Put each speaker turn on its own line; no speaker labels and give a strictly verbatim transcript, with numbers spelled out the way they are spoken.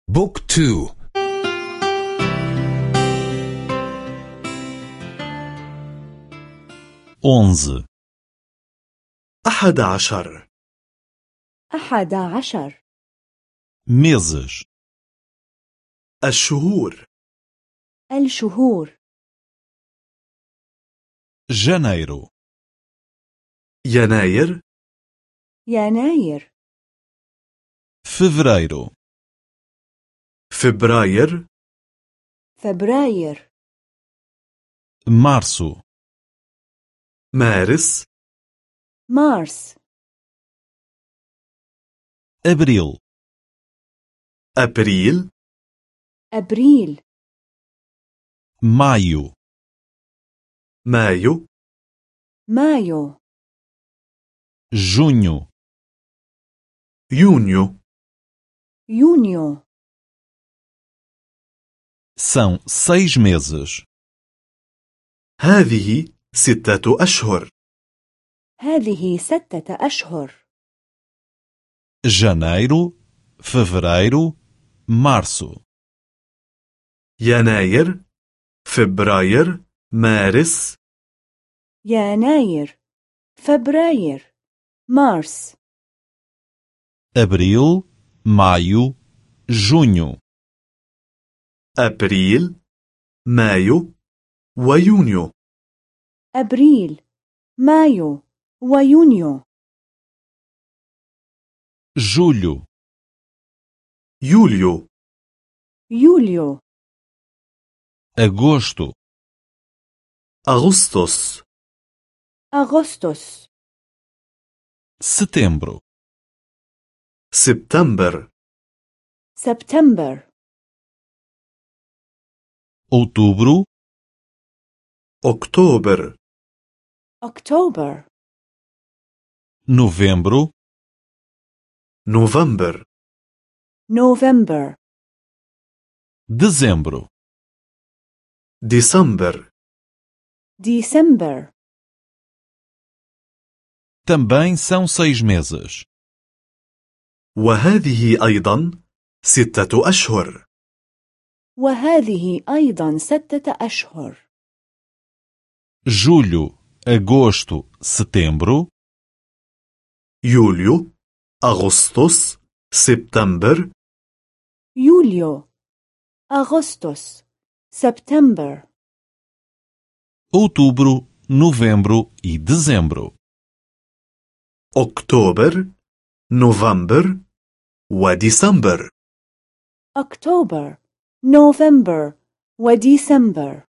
بوك تو.
onze.
أحد عشر.
أحد عشر.
meses.
الشهور.
الشهور.
janeiro.
يناير.
يناير.
fevereiro.
فبراير.
فبراير.
março.
مارس.
مارس.
abril.
أبريل.
أبريل.
maio.
مايو.
مايو.
junho.
يونيو.
يونيو.
São seis meses.
هذه ستة أشهر.
هذه ستة أشهر.
janeiro, fevereiro, março.
يناير. فبراير. مارس.
يناير. فبراير. مارس.
abril, maio, junho.
أبريل. مايو. ويونيو.
أبريل. مايو. ويونيو.
julho.
يوليو.
يوليو.
agosto.
أغسطس.
أغسطس.
setembro.
سبتمبر.
سبتمبر.
outubro.
أكتوبر.
أكتوبر.
novembro.
نوفمبر.
نوفمبر.
dezembro.
ديسمبر.
ديسمبر.
Também são seis meses.
وهذه أيضا ستة أشهر.
وهذه أيضا ستة أشهر.
julho, agosto, setembro.
يوليو. أغسطس. سبتمبر.
يوليو. أغسطس. سبتمبر.
outubro, novembro e dezembro.
أكتوبر. نوفمبر. وديسمبر.
أكتوبر. نوفمبر. وديسمبر.